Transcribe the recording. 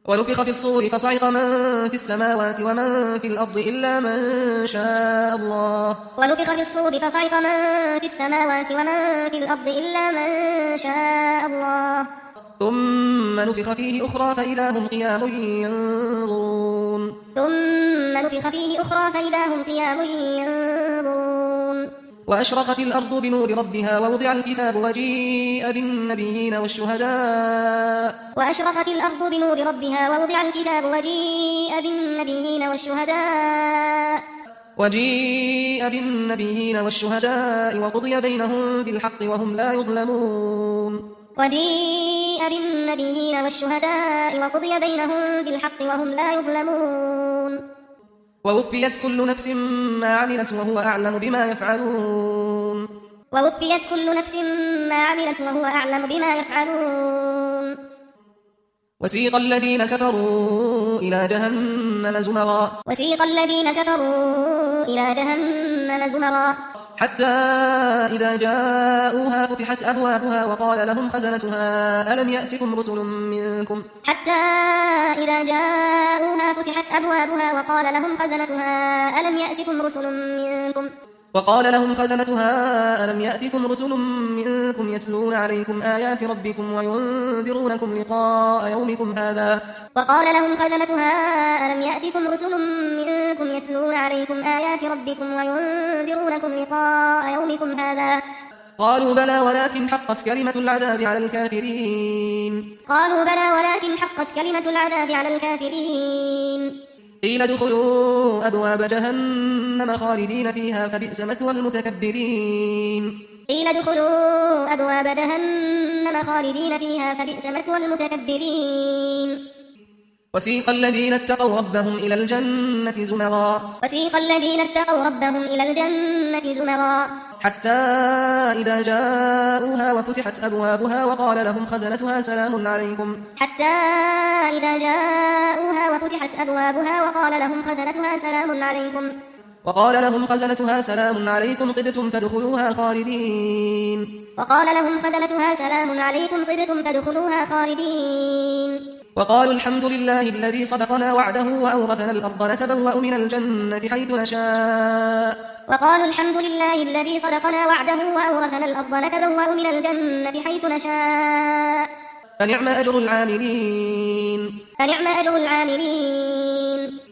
ونفخ في الصور فصعق من في السماوات ومن في الأرض إلا من شاء الله. ونفخ في الصور فصعق من في السماوات ومن في الأرض إلا من شاء الله. ثم نفخ فيه أخرى فإذا هم قيام ينظرون. ثم نفخ فيه أخرى فإذا هم قيام ينظرون. وأشرقت الأرض بنور ربها ووضع الكتاب وجيء بالنبيين والشهداء. وأشرقت الأرض بنور ربها ووضع الكتاب وجيء بالنبيين والشهداء وقضي بينهم بالحق وهم لا يظلمون. ووفيت كل نفس ما عملت وهو أعلم بما يفعلون. وسيق الذين كفروا إلى جهنم زمرا حتى إذا جاءوها فتحت أبوابها وقال لهم خزنتها ألم يأتكم رسل منكم يتلون عليكم آيات ربكم وينذرونكم لقاء يومكم هذا قالوا بلى ولكن حقت كلمة العذاب على الكافرين. قيل ادخلوا أبواب جهنم خالدين فيها فبئس مثوى المتكبرين. وسيق الذين اتقوا ربهم إلى الجنة زمرا حتى إذا جاءوها وفتحت أبوابها وقال لهم خزنتها سلام عليكم طبتم فادخلوها خالدين. وقالوا الحمد لله الذي صدقنا وعده وأورثنا الأرض نتبوأ من الجنة حيث نشاء فنعم أجر العاملين.